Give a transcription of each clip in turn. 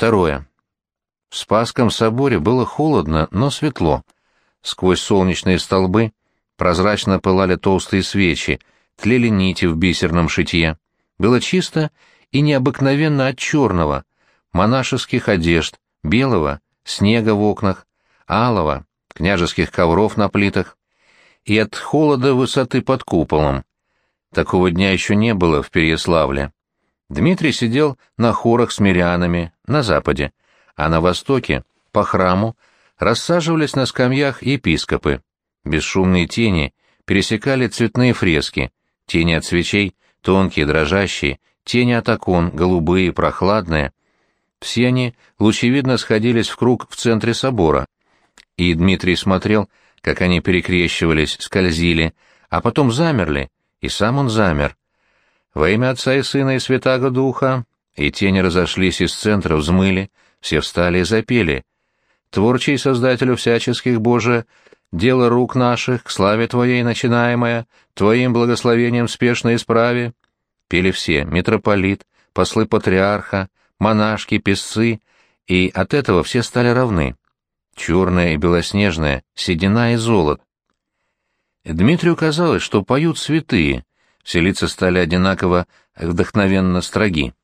Второе. В Спасском соборе было холодно, но светло. Сквозь солнечные столбы прозрачно пылали толстые свечи, тлели нити в бисерном шитье. Было чисто и необыкновенно от черного, монашеских одежд, белого, снега в окнах, алого, княжеских ковров на плитах, и от холода высоты под куполом. Такого дня еще не было в Переяславле. Дмитрий сидел на хорах с мирянами на западе, а на востоке, по храму, рассаживались на скамьях епископы. Бесшумные тени пересекали цветные фрески, тени от свечей, тонкие, дрожащие, тени от окон, голубые, прохладные. Все они лучевидно сходились в круг в центре собора, и Дмитрий смотрел, как они перекрещивались, скользили, а потом замерли, и сам он замер. Во имя Отца и Сына и Святаго Духа, и тени разошлись из центра, взмыли, все встали и запели. Творчий Создателю всяческих, Боже, дело рук наших, к славе Твоей начинаемое, Твоим благословением спешно исправи. Пели все: митрополит, послы патриарха, монашки, песцы, и от этого все стали равны. Черное и белоснежное, седина и золот. Дмитрию казалось, что поют святые, все лица стали одинаково вдохновенно строги.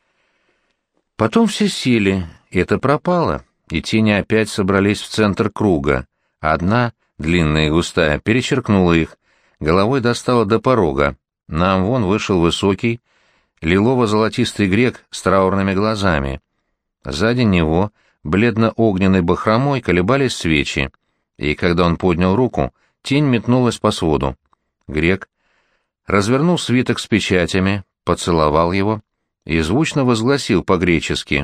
Потом все сели, и это пропало, и тени опять собрались в центр круга. Одна, длинная и густая, перечеркнула их, головой достала до порога. На амвон вышел высокий, лилово-золотистый грек с траурными глазами. Сзади него, бледно-огненной бахромой, колебались свечи, и когда он поднял руку, тень метнулась по своду. Грек развернул свиток с печатями, поцеловал его и звучно возгласил по-гречески: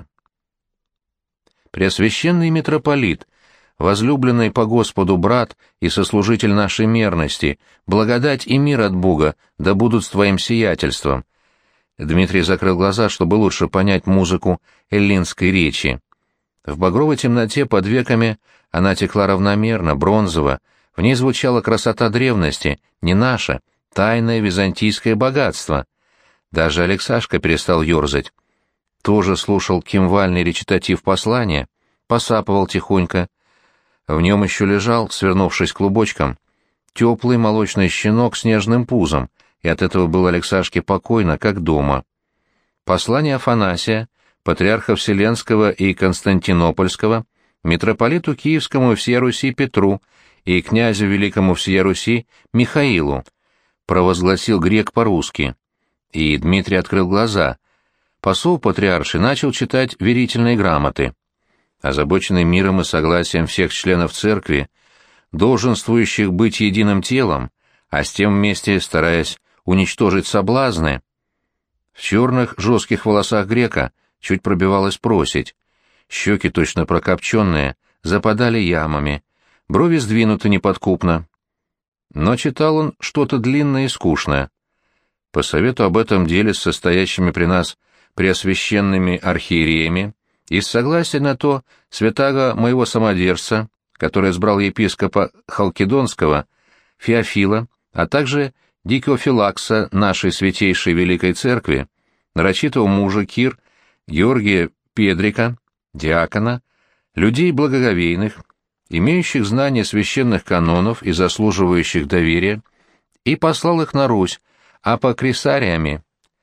«Преосвященный митрополит, возлюбленный по Господу брат и сослужитель нашей мерности, благодать и мир от Бога да будут с твоим сиятельством». Дмитрий закрыл глаза, чтобы лучше понять музыку эллинской речи. В багровой темноте под веками она текла равномерно, бронзово, в ней звучала красота древности, не наша, тайное византийское богатство. Даже Алексашка перестал ерзать. Тоже слушал кимвальный речитатив послания, посапывал тихонько. В нем еще лежал, свернувшись клубочком, теплый молочный щенок с нежным пузом, и от этого было Алексашке покойно, как дома. Послание Афанасия, патриарха Вселенского и Константинопольского, митрополиту Киевскому и всея Руси Петру и князю Великому всея Руси Михаилу, провозгласил грек по-русски. И Дмитрий открыл глаза. Посол патриарши начал читать верительные грамоты. Озабоченный миром и согласием всех членов церкви, долженствующих быть единым телом, а с тем вместе стараясь уничтожить соблазны. В черных жестких волосах грека чуть пробивалась просить, щеки, точно прокопченные, западали ямами, брови сдвинуты неподкупно. Но читал он что-то длинное и скучное. По совету об этом деле с состоящими при нас преосвященными архиереями, из согласия на то святаго моего самодержца, который избрал епископа Халкидонского, Феофила, а также Дикофилакса нашей святейшей Великой Церкви, нарочитого мужа Кир, Георгия Педрика, диакона, людей благоговейных, имеющих знание священных канонов и заслуживающих доверия, и послал их на Русь, апокрисариями,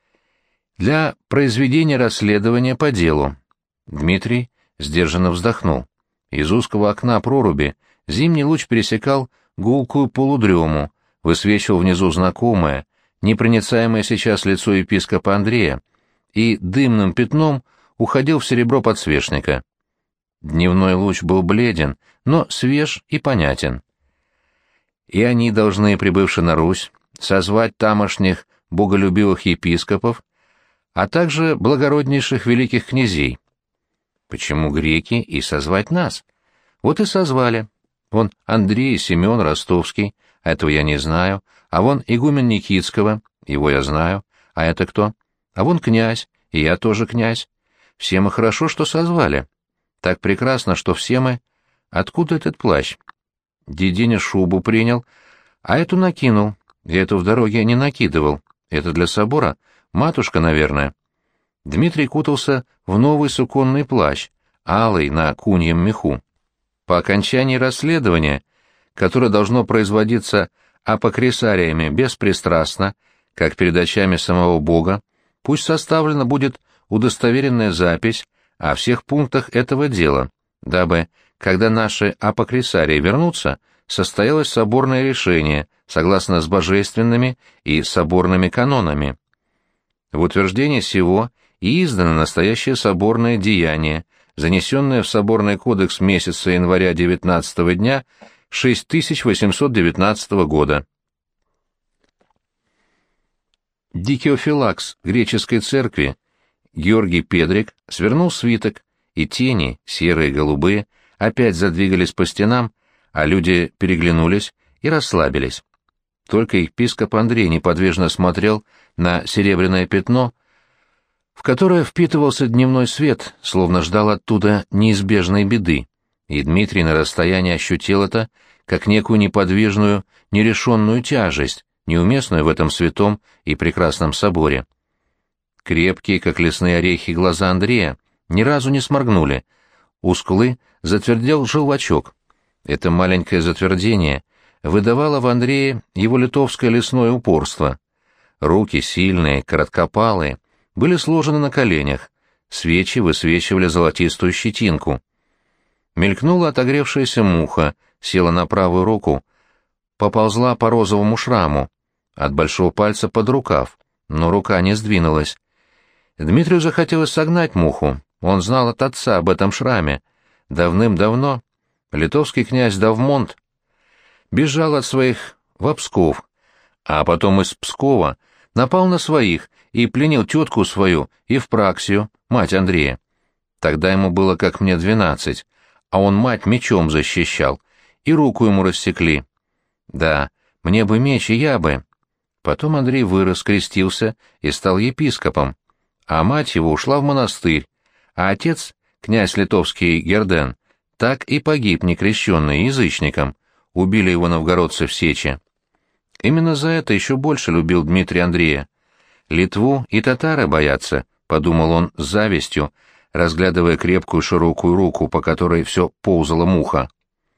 для произведения расследования по делу. Дмитрий сдержанно вздохнул. Из узкого окна проруби зимний луч пересекал гулкую полудрему, высвечивал внизу знакомое, непроницаемое сейчас лицо епископа Андрея, и дымным пятном уходил в серебро подсвечника. Дневной луч был бледен, но свеж и понятен. И они должны, прибывши на Русь, созвать тамошних боголюбивых епископов, а также благороднейших великих князей. Почему греки и созвать нас? Вот и созвали. Вон Андрей и Семен Ростовский, этого я не знаю, а вон игумен Никитского, его я знаю, а это кто? А вон князь, и я тоже князь. Все мы хорошо, что созвали. Так прекрасно, что все мы... Откуда этот плащ? Деденя шубу принял, а эту накинул. Я эту в дороге не накидывал. Это для собора? Матушка, наверное. Дмитрий кутался в новый суконный плащ, алый на куньем меху. По окончании расследования, которое должно производиться апокрисариями беспристрастно, как перед очами самого Бога, пусть составлена будет удостоверенная запись о всех пунктах этого дела, дабы, когда наши апокрисарии вернутся, состоялось соборное решение, согласно с божественными и соборными канонами. В утверждение сего и издано настоящее соборное деяние, занесенное в соборный кодекс месяца января 19 дня 6819 года. Дикеофилакс греческой церкви Георгий Педрик свернул свиток, и тени, серые и голубые, опять задвигались по стенам, а люди переглянулись и расслабились. Только епископ Андрей неподвижно смотрел на серебряное пятно, в которое впитывался дневной свет, словно ждал оттуда неизбежной беды, и Дмитрий на расстоянии ощутил это как некую неподвижную, нерешенную тяжесть, неуместную в этом святом и прекрасном соборе. Крепкие, как лесные орехи, глаза Андрея ни разу не сморгнули, у скулы затвердел желвачок. Это маленькое затвердение выдавало в Андрее его литовское лесное упорство. Руки сильные, короткопалые, были сложены на коленях, свечи высвечивали золотистую щетинку. Мелькнула отогревшаяся муха, села на правую руку, поползла по розовому шраму, от большого пальца под рукав, но рука не сдвинулась. Дмитрию захотелось согнать муху, он знал от отца об этом шраме. Давным-давно литовский князь Давмонт бежал от своих в Псков, а потом из Пскова напал на своих и пленил тетку свою Евпраксию, мать Андрея. Тогда ему было как мне 12, а он мать мечом защищал, и руку ему рассекли. Да, мне бы меч, и я бы. Потом Андрей вырос, крестился и стал епископом, а мать его ушла в монастырь, а отец, князь литовский Герден, так и погиб некрещенный язычником, убили его новгородцы в Сечи. Именно за это еще больше любил Дмитрий Андрея. Литву и татары боятся, — подумал он с завистью, разглядывая крепкую широкую руку, по которой все ползала муха.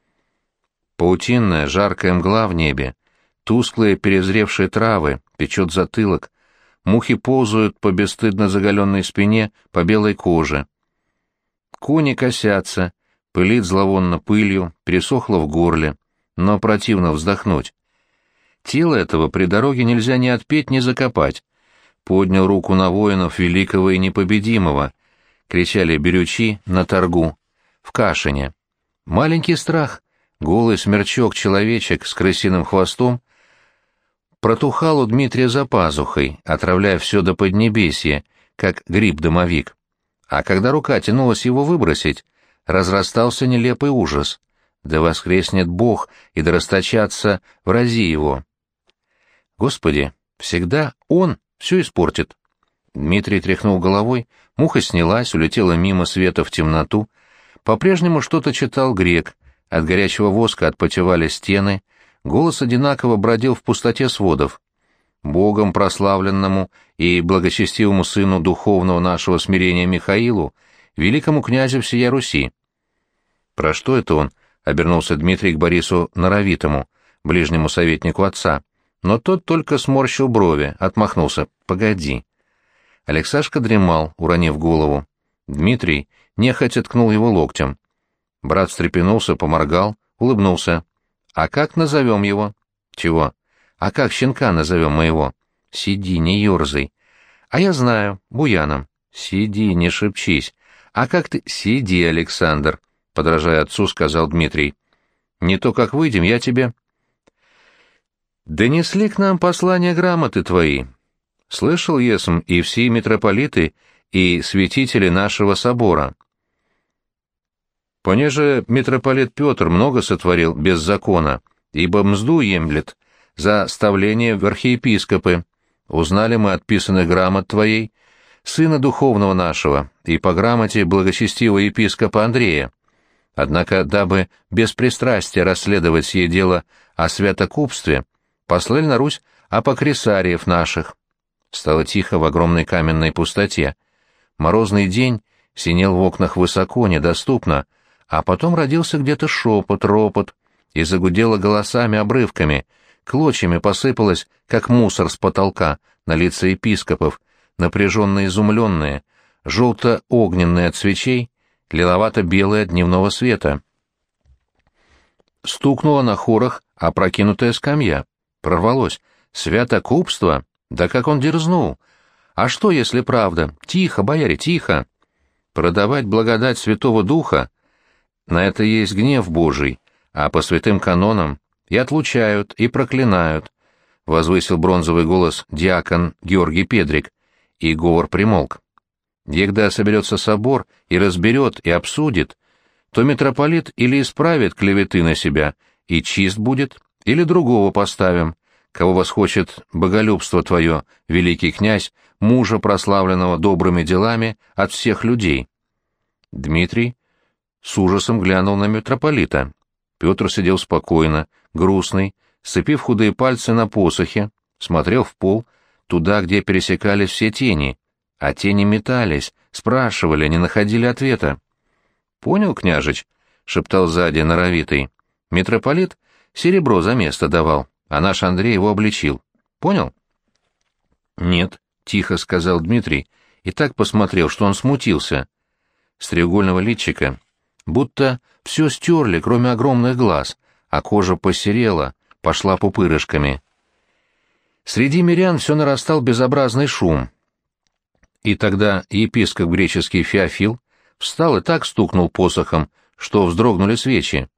Паутинная жаркая мгла в небе, тусклые перезревшие травы, печет затылок, мухи ползают по бесстыдно заголенной спине, по белой коже. Кони косятся, пылит зловонно пылью, пересохло в горле, но противно вздохнуть. Тело этого при дороге нельзя ни отпеть, ни закопать. Поднял руку на воинов великого и непобедимого, кричали берючи на торгу, в Кашине. Маленький страх, голый смерчок-человечек с крысиным хвостом, протухал у Дмитрия за пазухой, отравляя все до поднебесья, как гриб-домовик. А когда рука тянулась его выбросить, разрастался нелепый ужас. Да воскреснет Бог, и да расточатся врази его. Господи, всегда Он все испортит. Дмитрий тряхнул головой, муха снялась, улетела мимо света в темноту. По-прежнему что-то читал грек, от горячего воска отпотевали стены, голос одинаково бродил в пустоте сводов. Богом прославленному и благочестивому сыну духовного нашего смирения Михаилу, великому князю всея Руси. Про что это он? — обернулся Дмитрий к Борису Норовитому, ближнему советнику отца. Но тот только сморщил брови, отмахнулся. «Погоди». Алексашка дремал, уронив голову. Дмитрий нехотя ткнул его локтем. Брат встрепенулся, поморгал, улыбнулся. «А как назовем его?» «Чего?» «А как щенка назовем моего?» «Сиди, не ерзай». «А я знаю, Буяном». «Сиди, не шепчись». «А как ты...» «Сиди, Александр», — подражая отцу, сказал Дмитрий. «Не то как выйдем, я тебе...» «Донесли к нам послание грамоты твои. Слышал, есм, и все митрополиты, и святители нашего собора. Понеже митрополит Петр много сотворил без закона, ибо мзду емлет за ставление в архиепископы. Узнали мы от писанных грамот твоей, сына духовного нашего, и по грамоте благочестивого епископа Андрея. Однако, дабы без пристрастия расследовать сие дело о святокупстве, послали на Русь апокрисариев наших». Стало тихо в огромной каменной пустоте. Морозный день синел в окнах высоко, недоступно, а потом родился где-то шепот, ропот, и загудело голосами, обрывками, клочьями посыпалось, как мусор с потолка, на лица епископов, напряженно изумленные, желто-огненные от свечей, лиловато-белые от дневного света. Стукнула на хорах опрокинутая скамья. Прорвалось. Святокупство? Да как он дерзнул! А что, если правда? Тихо, бояре, тихо! Продавать благодать Святого Духа? На это есть гнев Божий, а по святым канонам и отлучают, и проклинают, — возвысил бронзовый голос диакон Георгий Педрик, и говор примолк. Егда соберется собор и разберет, и обсудит, то митрополит или исправит клеветы на себя, и чист будет, или другого поставим, кого восхочет боголюбство твое, великий князь, мужа прославленного добрыми делами от всех людей. Дмитрий с ужасом глянул на митрополита. Петр сидел спокойно, грустный, сцепив худые пальцы на посохе, смотрел в пол, туда, где пересекались все тени, а тени метались, спрашивали, не находили ответа. «Понял, княжич?» — шептал сзади норовитый. «Митрополит серебро за место давал, а наш Андрей его обличил. Понял?» «Нет», — тихо сказал Дмитрий, и так посмотрел, что он смутился. С треугольного личика будто все стерли, кроме огромных глаз, а кожа посерела, пошла пупырышками. Среди мирян все нарастал безобразный шум. И тогда епископ греческий Феофил встал и так стукнул посохом, что вздрогнули свечи.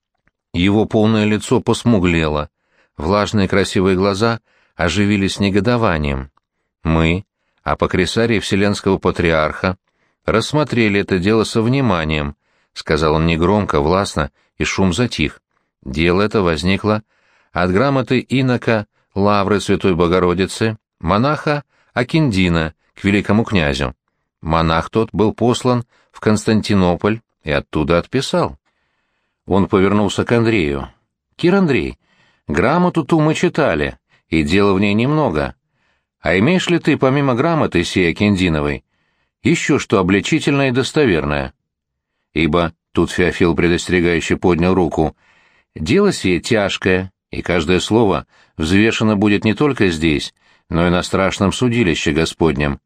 Его полное лицо посмуглело, влажные красивые глаза оживились негодованием. Мы, апокрисарий Вселенского Патриарха, рассмотрели это дело со вниманием, — сказал он негромко, властно, и шум затих. Дело это возникло от грамоты инока Лавры Святой Богородицы, монаха Акиндина, к великому князю. Монах тот был послан в Константинополь и оттуда отписал. Он повернулся к Андрею. «Кир Андрей, грамоту ту мы читали, и дела в ней немного. А имеешь ли ты, помимо грамоты сей Акиндиновой, еще что обличительное и достоверное?» Ибо, тут Феофил предостерегающе поднял руку, «дело сие тяжкое, и каждое слово взвешено будет не только здесь, но и на страшном судилище Господнем».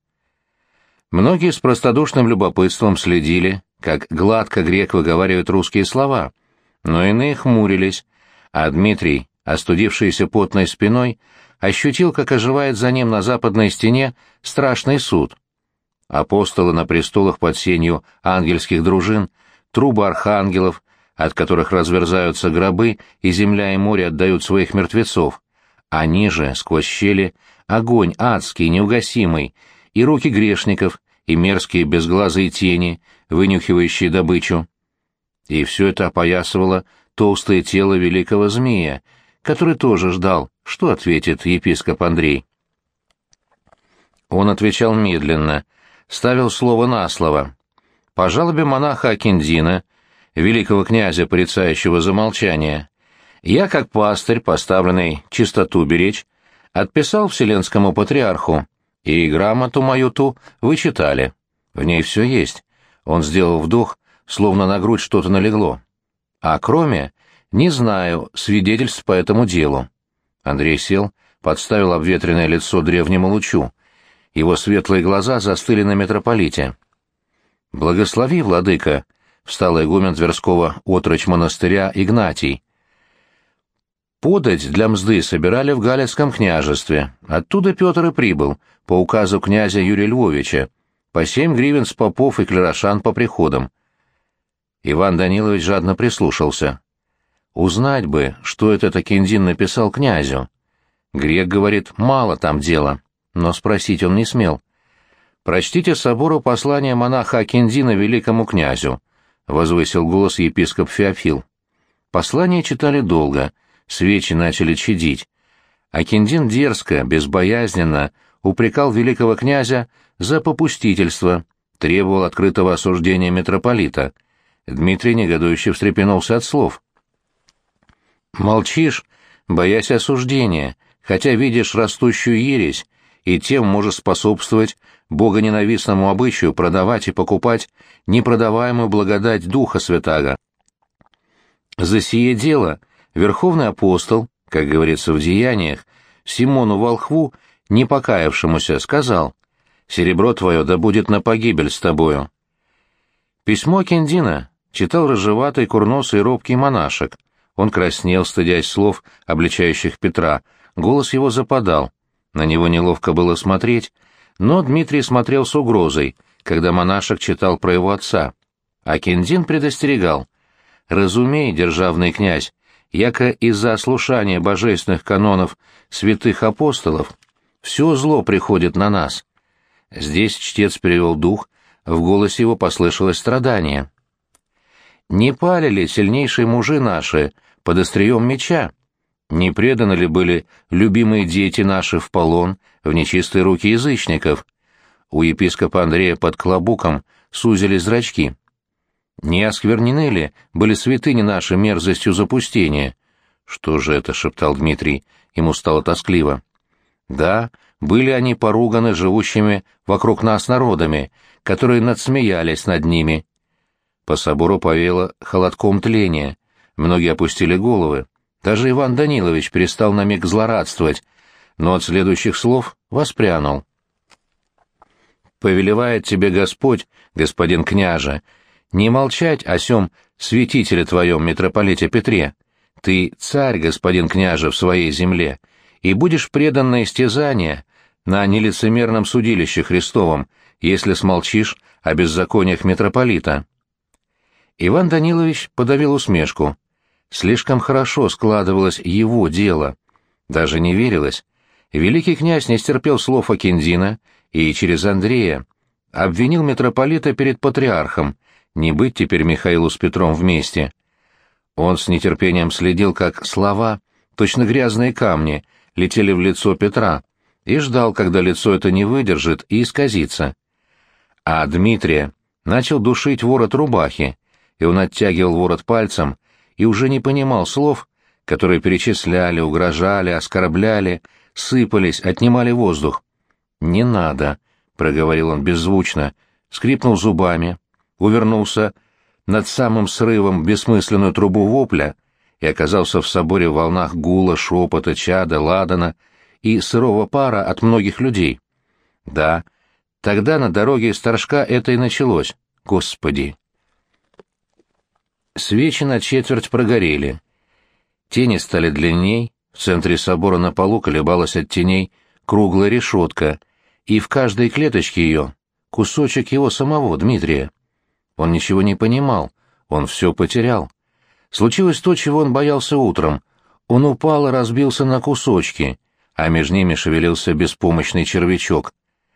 Многие с простодушным любопытством следили, как гладко грек выговаривает русские слова, но иные хмурились, а Дмитрий, остудившийся потной спиной, ощутил, как оживает за ним на западной стене страшный суд. Апостолы на престолах под сенью ангельских дружин, трубы архангелов, от которых разверзаются гробы, и земля и море отдают своих мертвецов, а ниже, сквозь щели, огонь адский, неугасимый, и руки грешников, и мерзкие безглазые тени, вынюхивающие добычу. И все это опоясывало толстое тело великого змея, который тоже ждал, что ответит епископ Андрей. Он отвечал медленно, ставил слово на слово. По жалобе монаха Акиндина, великого князя, порицающего за молчание, я, как пастырь, поставленный чистоту беречь, отписал Вселенскому Патриарху, и грамоту мою ту вы читали. В ней все есть. Он сделал вдох, словно на грудь что-то налегло. А кроме, не знаю свидетельств по этому делу. Андрей сел, подставил обветренное лицо древнему лучу. Его светлые глаза застыли на митрополите. «Благослови, владыка», — встал игумен Тверского отрочь монастыря Игнатий. «Подать для мзды собирали в Галицком княжестве. Оттуда Петр и прибыл, по указу князя Юрия Львовича, по 7 гривен с попов и клерошан по приходам». Иван Данилович жадно прислушался. «Узнать бы, что этот Акиндин написал князю». Грек говорит, мало там дела, но спросить он не смел. «Прочтите собору послание монаха Акиндина великому князю», — возвысил голос епископ Феофил. Послание читали долго, свечи начали чадить. Акиндин дерзко, безбоязненно упрекал великого князя за попустительство, требовал открытого осуждения митрополита. Дмитрий негодующе встрепенулся от слов. «Молчишь, боясь осуждения, хотя видишь растущую ересь, и тем можешь способствовать богоненавистному обычаю продавать и покупать непродаваемую благодать Духа Святаго. За сие дело верховный апостол, как говорится в Деяниях, Симону Волхву, не покаявшемуся, сказал: «Серебро твое да будет на погибель с тобою». Письмо Акиндина читал рыжеватый, курносый, робкий монашек. Он краснел, стыдясь слов, обличающих Петра, голос его западал. На него неловко было смотреть, но Дмитрий смотрел с угрозой, когда монашек читал про его отца. Акиндин предостерегал: «Разумей, державный князь, яко из-за ослушания божественных канонов святых апостолов все зло приходит на нас». Здесь чтец перевел дух, в голосе его послышалось страдание. «Не пали ли сильнейшие мужи наши под острием меча? Не преданы ли были любимые дети наши в полон, в нечистые руки язычников?» У епископа Андрея под клобуком сузили зрачки. «Не осквернены ли были святыни наши мерзостью запустения?» «Что же это?» — шептал Дмитрий. Ему стало тоскливо. «Да, были они поруганы живущими вокруг нас народами, которые надсмеялись над ними». По собору повеяло холодком тления. Многие опустили головы. Даже Иван Данилович перестал на миг злорадствовать, но от следующих слов воспрянул. «Повелевает тебе Господь, господин княже, не молчать о сём святителе твоем, митрополите Петре. Ты царь, господин княже, в своей земле, и будешь предан на истязание на нелицемерном судилище Христовом, если смолчишь о беззакониях митрополита». Иван Данилович подавил усмешку. Слишком хорошо складывалось его дело. Даже не верилось. Великий князь не стерпел слов Акиндина и через Андрея обвинил митрополита перед патриархом, не быть теперь Михаилу с Петром вместе. Он с нетерпением следил, как слова, точно грязные камни, летели в лицо Петра, и ждал, когда лицо это не выдержит и исказится. А Дмитрия начал душить ворот рубахи, и он оттягивал ворот пальцем и уже не понимал слов, которые перечисляли, угрожали, оскорбляли, сыпались, отнимали воздух. «Не надо», — проговорил он беззвучно, скрипнул зубами, увернулся над самым срывом бессмысленную трубу вопля и оказался в соборе в волнах гула, шепота, чада, ладана и сырого пара от многих людей. Да, тогда на дороге из Торжка это и началось. Господи! Свечи на четверть прогорели. Тени стали длинней, в центре собора на полу колебалась от теней круглая решетка, и в каждой клеточке ее кусочек его самого, Дмитрия. Он ничего не понимал, он все потерял. Случилось то, чего он боялся утром. Он упал и разбился на кусочки, а между ними шевелился беспомощный червячок.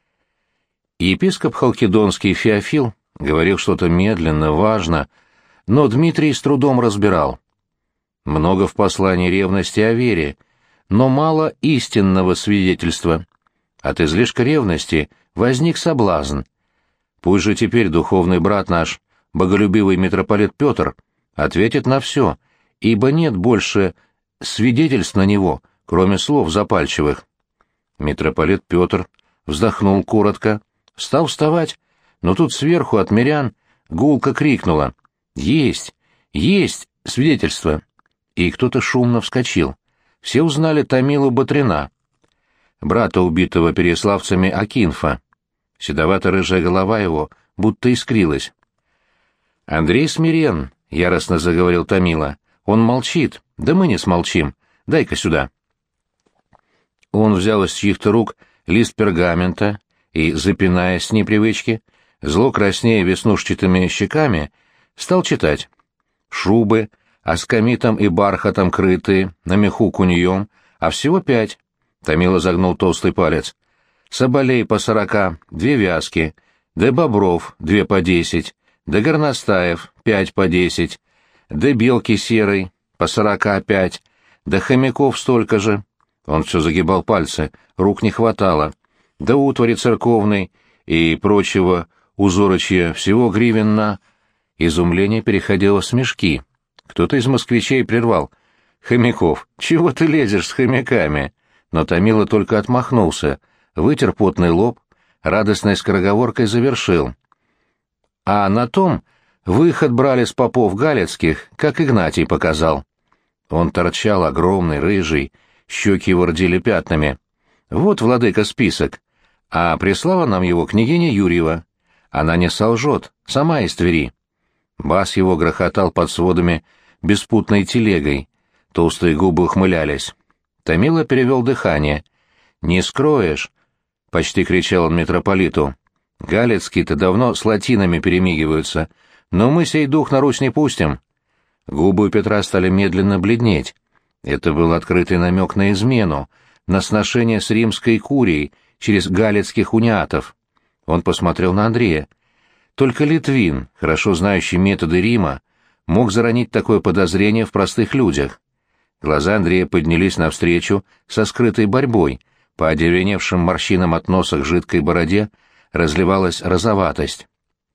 Епископ Халкидонский Феофил говорил что-то медленно, важно, но Дмитрий с трудом разбирал. Много в послании ревности о вере, но мало истинного свидетельства. От излишка ревности возник соблазн. Пусть же теперь духовный брат наш, боголюбивый митрополит Петр, ответит на все, ибо нет больше свидетельств на него, кроме слов запальчивых. Митрополит Петр вздохнул коротко, стал вставать, но тут сверху от мирян гулко крикнула: «Есть! Есть свидетельство!» И кто-то шумно вскочил. Все узнали Томилу Батрина, брата убитого переславцами Акинфа. Седовато-рыжая голова его будто искрилась. «Андрей смирен», — яростно заговорил Томила. «Он молчит. Да мы не смолчим. Дай-ка сюда». Он взял из чьих-то рук лист пергамента и, запинаясь с непривычки, зло краснея веснушчатыми щеками, стал читать. «Шубы, аскамитом и бархатом крытые, на меху куньем, а всего 5». Томила загнул толстый палец. «Соболей по 40, 2 вязки, да бобров 2 по 10, да горностаев 5 по 10, да белки серой по 45, да хомяков столько же». Он все загибал пальцы, рук не хватало. «Да утвари церковной и прочего узорочья всего гривен на...» Изумление переходило в смешки. Кто-то из москвичей прервал: «Хомяков, чего ты лезешь с хомяками?» Но Томила только отмахнулся. вытер потный лоб, радостной скороговоркой завершил. А на том выход брали с попов галицких, как Игнатий показал. Он торчал огромный, рыжий, щеки его рдели пятнами. Вот, владыка, список. А прислала нам его княгиня Юрьева. Она не солжет, сама из Твери. Бас его грохотал под сводами беспутной телегой. Толстые губы ухмылялись. Томила перевел дыхание. «Не скроешь!» — почти кричал он митрополиту. «Галицкие-то давно с латинами перемигиваются, но мы сей дух на Русь не пустим». Губы у Петра стали медленно бледнеть. Это был открытый намек на измену, на сношение с римской курией через галицких униатов. Он посмотрел на Андрея. Только Литвин, хорошо знающий методы Рима, мог заронить такое подозрение в простых людях. Глаза Андрея поднялись навстречу со скрытой борьбой, по одеревеневшим морщинам от носа к жидкой бороде разливалась розоватость.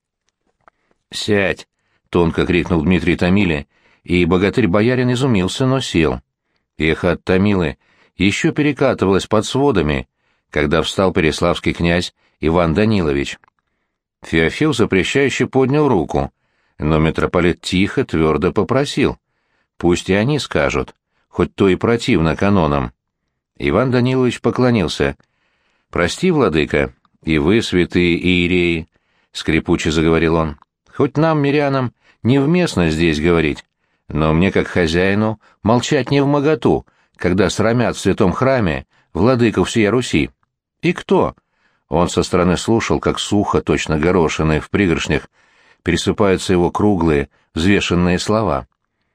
«Сядь!» — тонко крикнул Дмитрий Томиле, и богатырь-боярин изумился, но сел. Эхо от Томилы еще перекатывалось под сводами, когда встал переславский князь Иван Данилович. Феофил запрещающе поднял руку, но митрополит тихо, твердо попросил. Пусть и они скажут, хоть то и противно канонам. Иван Данилович поклонился. «Прости, владыка, и вы, святые иереи», — скрипуче заговорил он, — «хоть нам, мирянам, невместно здесь говорить, но мне, как хозяину, молчать невмоготу, когда срамят в святом храме владыку всея Руси. И кто?» Он со стороны слушал, как сухо, точно горошины в пригоршнях, пересыпаются его круглые, взвешенные слова.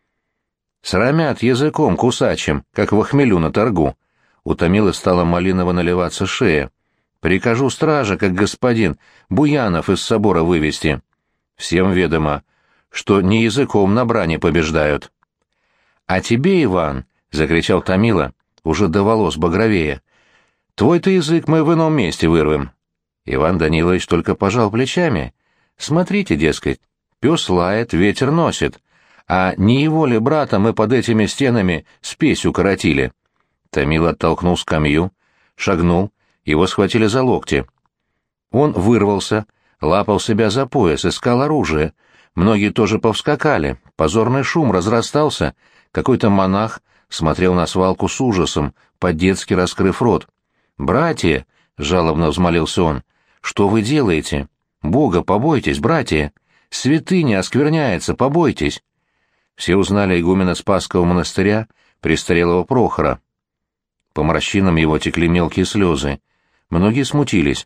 «Срамят языком кусачим, как в хмелю на торгу». У Томилы стала малиново наливаться шея. «Прикажу страже, как господин, буянов из собора вывести. Всем ведомо, что не языком на брани побеждают». «А тебе, Иван», — закричал Томила, уже до волос багровея, — «твой-то язык мы в ином месте вырвем». Иван Данилович только пожал плечами. «Смотрите, дескать, пес лает, ветер носит, а не его ли брата мы под этими стенами спесь укоротили?» Томил оттолкнул скамью, шагнул, его схватили за локти. Он вырвался, лапал себя за пояс, искал оружие. Многие тоже повскакали, позорный шум разрастался, какой-то монах смотрел на свалку с ужасом, по-детски раскрыв рот. «Братья!» — жалобно взмолился он. «Что вы делаете? Бога побойтесь, братья! Святыня оскверняется, побойтесь!» Все узнали игумена Спасского монастыря, престарелого Прохора. По морщинам его текли мелкие слезы. Многие смутились.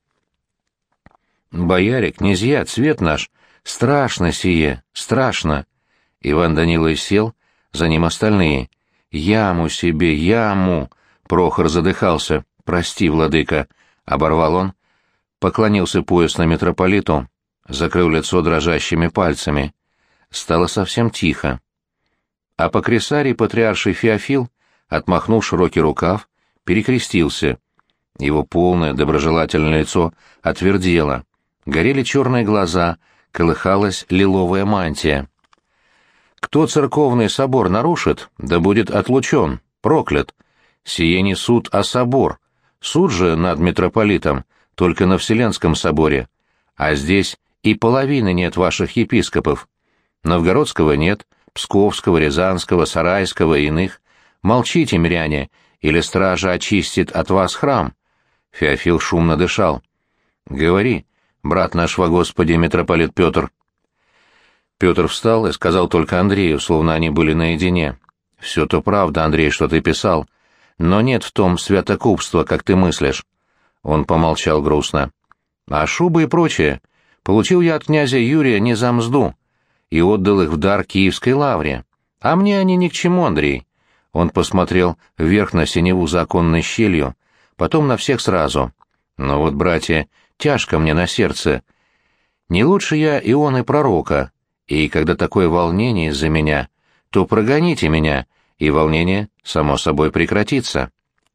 «Бояре, князья, цвет наш! Страшно сие, страшно!» Иван Данилович сел, за ним остальные. «Яму себе, яму!» Прохор задыхался. «Прости, владыка!» — оборвал он. Поклонился поясно митрополиту, закрыл лицо дрожащими пальцами. Стало совсем тихо. А покресарий патриарший Феофил, отмахнув широкий рукав, перекрестился. Его полное доброжелательное лицо отвердело. Горели черные глаза, колыхалась лиловая мантия. «Кто церковный собор нарушит, да будет отлучен, проклят. Сие не суд, а собор. Суд же над митрополитом только на Вселенском соборе. А здесь и половины нет ваших епископов. Новгородского нет, Псковского, Рязанского, Сарайского и иных. Молчите, миряне, или стража очистит от вас храм». Феофил шумно дышал. «Говори, брат наш во Господе, митрополит Петр». Петр встал и сказал только Андрею, словно они были наедине. «Все то правда, Андрей, что ты писал, но нет в том святокупства, как ты мыслишь». Он помолчал грустно. «А шубы и прочее получил я от князя Юрия не за мзду и отдал их в дар Киевской лавре. А мне они ни к чему, Андрей». Он посмотрел вверх на синеву за оконной щелью, потом на всех сразу. «Но вот, братья, тяжко мне на сердце. Не лучше я Ионы пророка, и когда такое волнение из-за меня, то прогоните меня, и волнение, само собой, прекратится».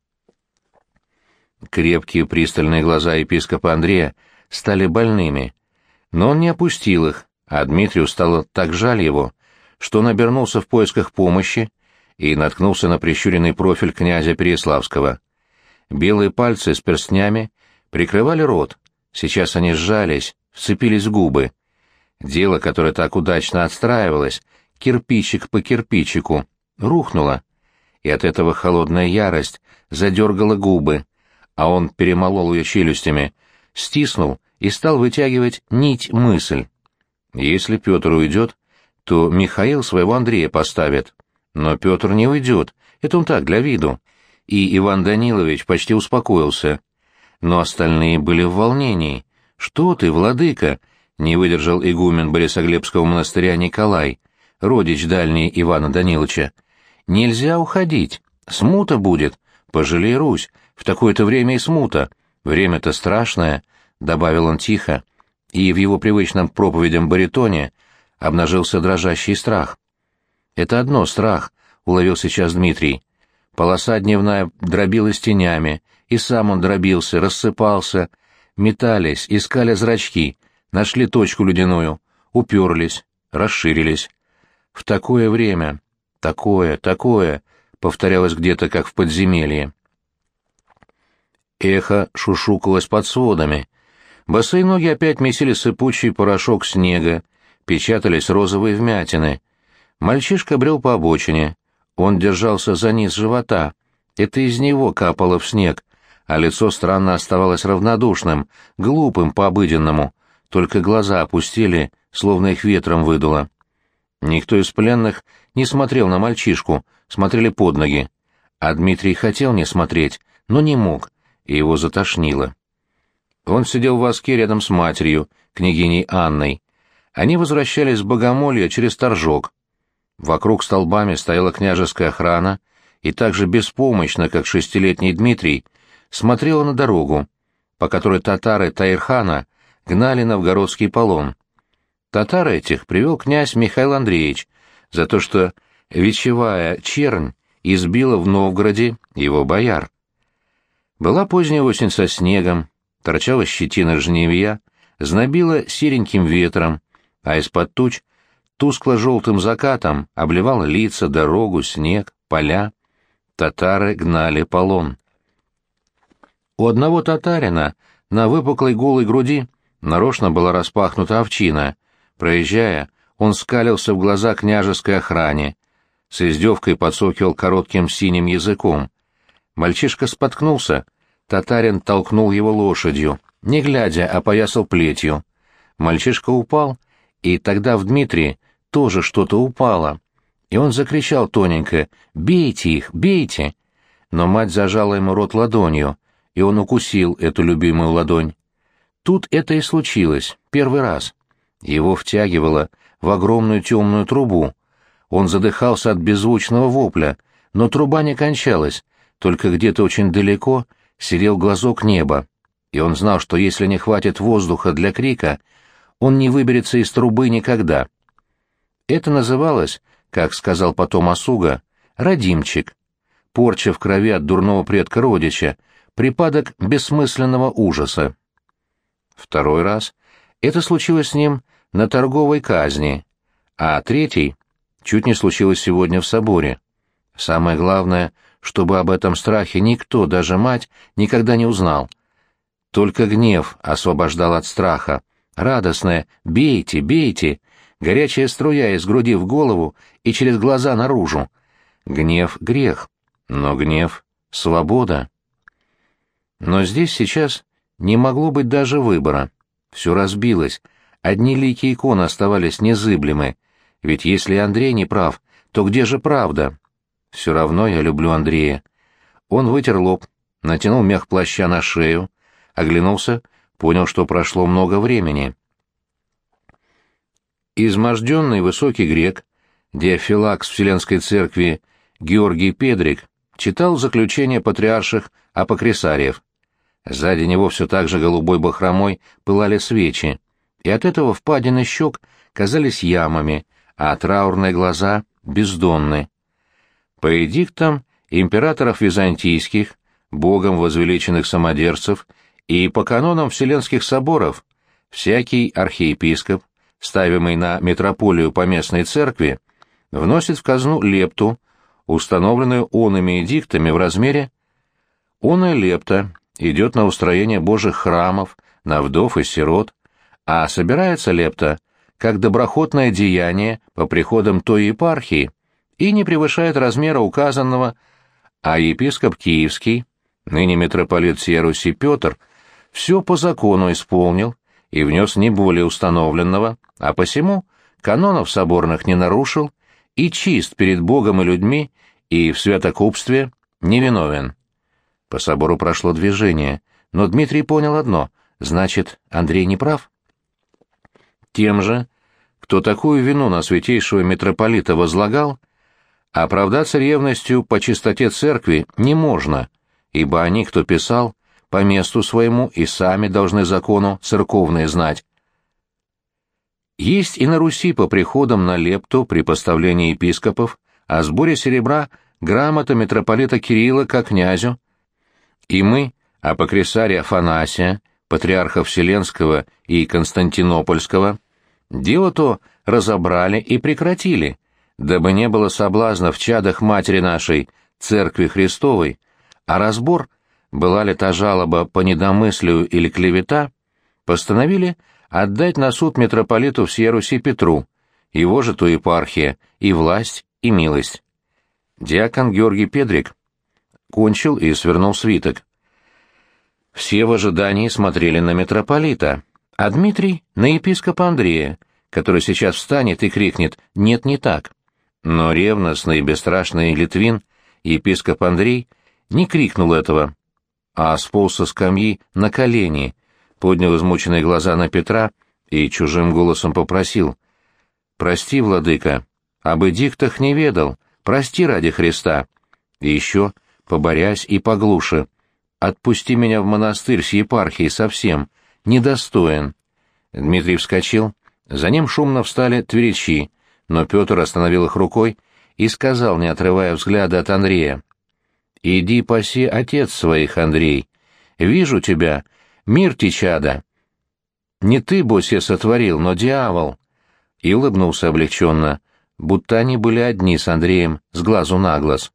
Крепкие пристальные глаза епископа Андрея стали больными, но он не опустил их, а Дмитрию стало так жаль его, что он обернулся в поисках помощи и наткнулся на прищуренный профиль князя Переяславского. Белые пальцы с перстнями прикрывали рот. Сейчас они сжались, вцепились в губы. Дело, которое так удачно отстраивалось, кирпичик по кирпичику, рухнуло. И от этого холодная ярость задергала губы, а он перемолол ее челюстями, стиснул и стал вытягивать нить мысль. Если Петр уйдет, то Михаил своего Андрея поставит. Но Петр не уйдет, это он так, для виду. И Иван Данилович почти успокоился. Но остальные были в волнении. «Что ты, владыка?» — не выдержал игумен Борисоглебского монастыря Николай, родич дальний Ивана Даниловича. «Нельзя уходить. Смута будет. Пожалей Русь. В такое-то время и смута. Время-то страшное», — добавил он тихо, и в его привычном проповедям баритоне обнажился дрожащий страх. «Это одно страх», — уловил сейчас Дмитрий. Полоса дневная дробилась тенями, и сам он дробился, рассыпался. Метались, искали зрачки, нашли точку ледяную, уперлись, расширились. В такое время, такое, повторялось где-то, как в подземелье. Эхо шушукалось под сводами. Босые ноги опять месили сыпучий порошок снега, печатались розовые вмятины. Мальчишка брел по обочине. Он держался за низ живота. Это из него капало в снег, а лицо странно оставалось равнодушным, глупым по-обыденному, только глаза опустили, словно их ветром выдуло. Никто из пленных не смотрел на мальчишку, смотрели под ноги. А Дмитрий хотел не смотреть, но не мог, и его затошнило. Он сидел в воске рядом с матерью, княгиней Анной. Они возвращались с Богомолья через Торжок. Вокруг столбами стояла княжеская охрана, и так же беспомощно, как 6-летний Дмитрий, смотрела на дорогу, по которой татары Таирхана гнали новгородский полон. Татар этих привел князь Михаил Андреевич за то, что вечевая чернь избила в Новгороде его бояр. Была поздняя осень со снегом, торчала щетина жневья, знобила сереньким ветром, а из-под туч тускло-желтым закатом обливал лица, дорогу, снег, поля. Татары гнали полон. У одного татарина на выпуклой голой груди нарочно была распахнута овчина. Проезжая, он скалился в глаза княжеской охране, с издевкой подсокивал коротким синим языком. Мальчишка споткнулся, татарин толкнул его лошадью, не глядя, опоясал плетью. Мальчишка упал, и тогда в Дмитрии тоже что-то упало, и он закричал тоненько: «Бейте их, бейте!» Но мать зажала ему рот ладонью, и он укусил эту любимую ладонь. Тут это и случилось, первый раз. Его втягивало в огромную темную трубу. Он задыхался от беззвучного вопля, но труба не кончалась, только где-то очень далеко серел глазок неба, и он знал, что если не хватит воздуха для крика, он не выберется из трубы никогда. Это называлось, как сказал потом Осуга, родимчик, порча в крови от дурного предка-родича, припадок бессмысленного ужаса. Второй раз это случилось с ним на торговой казни, а третий чуть не случилось сегодня в соборе. Самое главное, чтобы об этом страхе никто, даже мать, никогда не узнал. Только гнев освобождал от страха. Радостное «бейте, бейте», горячая струя из груди в голову и через глаза наружу. Гнев — грех, но гнев — свобода. Но здесь сейчас не могло быть даже выбора. Все разбилось, одни лики икон оставались незыблемы, ведь если Андрей не прав, то где же правда? Все равно я люблю Андрея. Он вытер лоб, натянул мех плаща на шею, оглянулся, понял, что прошло много времени. Изможденный высокий грек, диафилакс Вселенской Церкви Георгий Педрик, читал заключение патриарших апокрисариев. Сзади него все так же голубой бахромой пылали свечи, и от этого впадины щек казались ямами, а траурные глаза — бездонны. По эдиктам императоров византийских, богом возвеличенных самодержцев и по канонам вселенских соборов, всякий архиепископ, ставимый на митрополию поместной церкви, вносит в казну лепту, установленную оными эдиктами в размере. Оная лепта идет на устроение божьих храмов, на вдов и сирот, а собирается лепта как доброхотное деяние по приходам той епархии и не превышает размера указанного, а епископ Киевский, ныне митрополит всей Руси Петр, все по закону исполнил и внес не более установленного, а посему канонов соборных не нарушил и чист перед Богом и людьми, и в святокупстве невиновен. По собору прошло движение, но Дмитрий понял одно — значит, Андрей не прав? Тем же, кто такую вину на святейшего митрополита возлагал, оправдаться ревностью по чистоте церкви не можно, ибо они, кто писал, по месту своему и сами должны закону церковные знать. Есть и на Руси по приходам на лепту при поставлении епископов о сборе серебра грамота митрополита Кирилла ко князю, и мы, апокрисария Афанасия, патриарха Вселенского и Константинопольского, дело то разобрали и прекратили, дабы не было соблазна в чадах матери нашей, Церкви Христовой, а разбор, была ли та жалоба по недомыслию или клевета, постановили отдать на суд митрополиту всей Руси Петру, его же то епархия, и власть, и милость. Диакон Георгий Педрик кончил и свернул свиток. Все в ожидании смотрели на митрополита, а Дмитрий — на епископа Андрея, который сейчас встанет и крикнет «нет, не так». Но ревностный и бесстрашный Литвин, епископ Андрей, не крикнул этого, а сполз со скамьи на колени, поднял измученные глаза на Петра и чужим голосом попросил: «Прости, владыка, об эдиктах не ведал, прости ради Христа. И еще, поборясь и поглуше, отпусти меня в монастырь с епархией совсем, недостоин». Дмитрий вскочил, за ним шумно встали тверичи, но Петр остановил их рукой и сказал, не отрывая взгляда от Андрея: «Иди паси отец своих, Андрей. Вижу тебя, мир ти чада. Не ты, Босе, сотворил, но дьявол». И улыбнулся облегченно, будто они были одни с Андреем с глазу на глаз.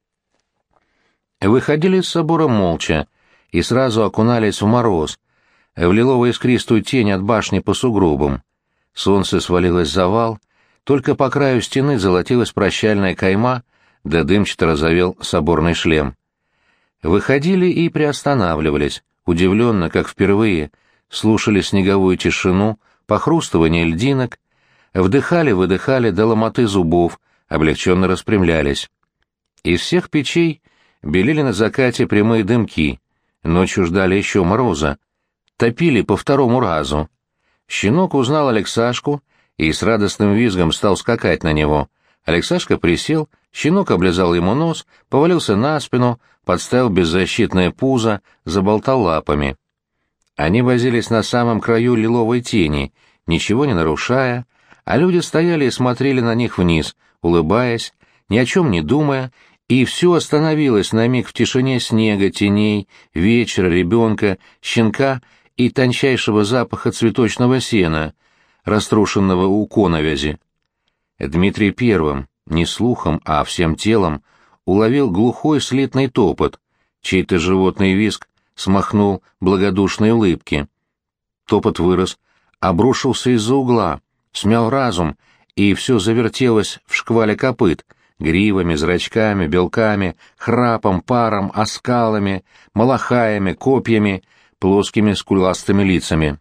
Выходили из собора молча и сразу окунались в мороз, в лилово-искристую тень от башни по сугробам. Солнце свалилось за вал, только по краю стены золотилась прощальная кайма, да дымчато разовел соборный шлем. Выходили и приостанавливались, удивленно, как впервые, слушали снеговую тишину, похрустывание льдинок, вдыхали-выдыхали до ломоты зубов, облегченно распрямлялись. Из всех печей белели на закате прямые дымки, ночью ждали еще мороза, топили по второму разу. Щенок узнал Алексашку и с радостным визгом стал скакать на него. Алексашка присел, щенок облизал ему нос, повалился на спину, подставил беззащитное пузо, заболтал лапами. Они возились на самом краю лиловой тени, ничего не нарушая, а люди стояли и смотрели на них вниз, улыбаясь, ни о чем не думая, и все остановилось на миг в тишине снега, теней, вечера, ребенка, щенка и тончайшего запаха цветочного сена, раструшенного у коновязи. Дмитрий первым, не слухом, а всем телом, уловил глухой слитный топот, чей-то животный визг смахнул благодушные улыбки. Топот вырос, обрушился из-за угла, смял разум, и все завертелось в шквале копыт, гривами, зрачками, белками, храпом, паром, оскалами, малахаями, копьями, плоскими скуластыми лицами.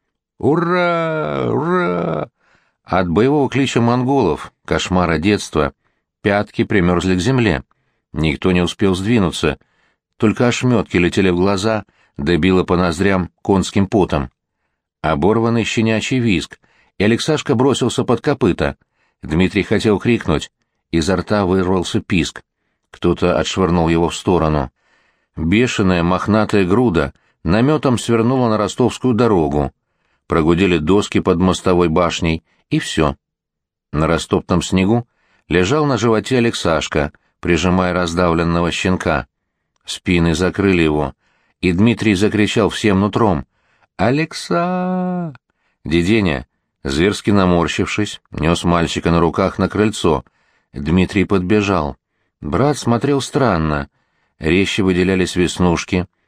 «Ура! Ура!» От боевого клича монголов, кошмара детства, пятки примерзли к земле. Никто не успел сдвинуться, только ошметки летели в глаза, добило по ноздрям конским потом. Оборванный щенячий визг, и Алексашка бросился под копыта. Дмитрий хотел крикнуть, изо рта вырвался писк. Кто-то отшвырнул его в сторону. Бешеная мохнатая груда наметом свернула на ростовскую дорогу. Прогудели доски под мостовой башней, и все. На растоптанном снегу лежал на животе Алексашка, прижимая раздавленного щенка. Спины закрыли его, и Дмитрий закричал всем нутром: «Алекса!» Деденя, зверски наморщившись, нес мальчика на руках на крыльцо. Дмитрий подбежал. Брат смотрел странно. Резче выделялись веснушки,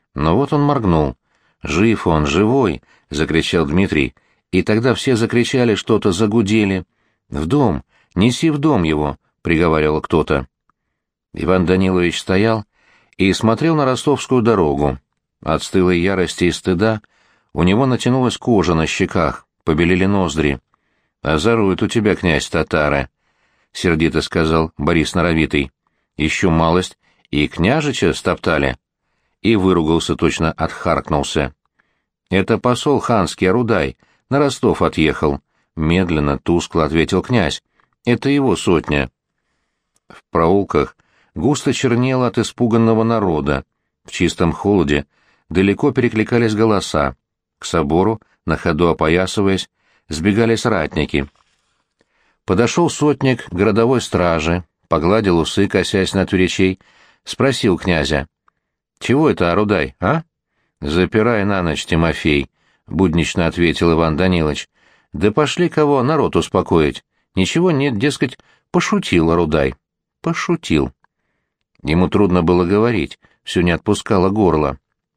Но вот он моргнул. «Жив он, живой!» — закричал Дмитрий. И тогда все закричали, что-то загудели. «В дом! Неси в дом его!» — приговаривал кто-то. Иван Данилович стоял и смотрел на ростовскую дорогу. От стылой ярости и стыда у него натянулась кожа на щеках, побелели ноздри. «Озоруют у тебя, князь, татары», — сердито сказал Борис Норовитый. «Еще малость, и княжича стоптали». И выругался, точно отхаркнулся. «Это посол ханский Арудай, на Ростов отъехал», — медленно, тускло ответил князь. «Это его сотня». В проулках густо чернело от испуганного народа. В чистом холоде далеко перекликались голоса. К собору, на ходу опоясываясь, сбегались ратники. Подошел сотник городовой стражи, погладил усы, косясь на тюрячей, спросил князя. «Чего это, Арудай, а?» «Запирай на ночь, Тимофей», — буднично ответил Иван Данилович. «Да пошли кого народ успокоить. Ничего нет, дескать, пошутил Арудай». «Пошутил». Ему трудно было говорить, все не отпускало горло.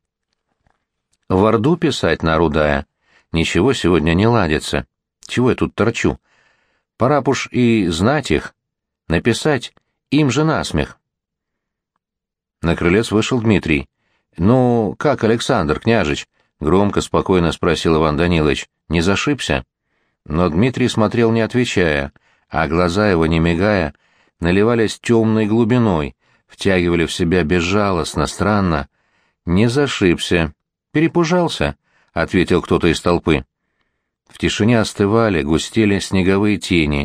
«В Орду писать на Арудая? Ничего сегодня не ладится. Чего я тут торчу? Пора б уж и знать их. Написать им же насмех». На крылец вышел Дмитрий. «Ну, как Александр, княжич?» — громко, спокойно спросил Иван Данилович. «Не зашибся?» Но Дмитрий смотрел, не отвечая, а глаза его, не мигая, наливались темной глубиной, втягивали в себя безжалостно, странно. «Не зашибся. Перепужался», — ответил кто-то из толпы. В тишине остывали, густели снеговые тени.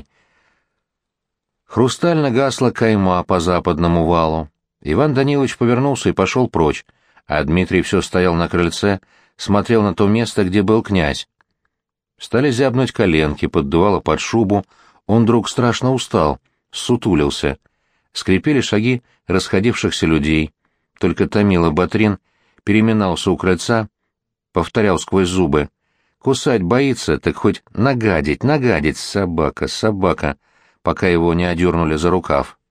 Хрустально гасла кайма по западному валу. Иван Данилович повернулся и пошел прочь, а Дмитрий все стоял на крыльце, смотрел на то место, где был князь. Стали зябнуть коленки, поддувало под шубу, он вдруг страшно устал, ссутулился. Скрипели шаги расходившихся людей, только Томила Батрин переминался у крыльца, повторял сквозь зубы. «Кусать боится, так хоть нагадить, нагадить, собака, собака», пока его не одернули за рукав.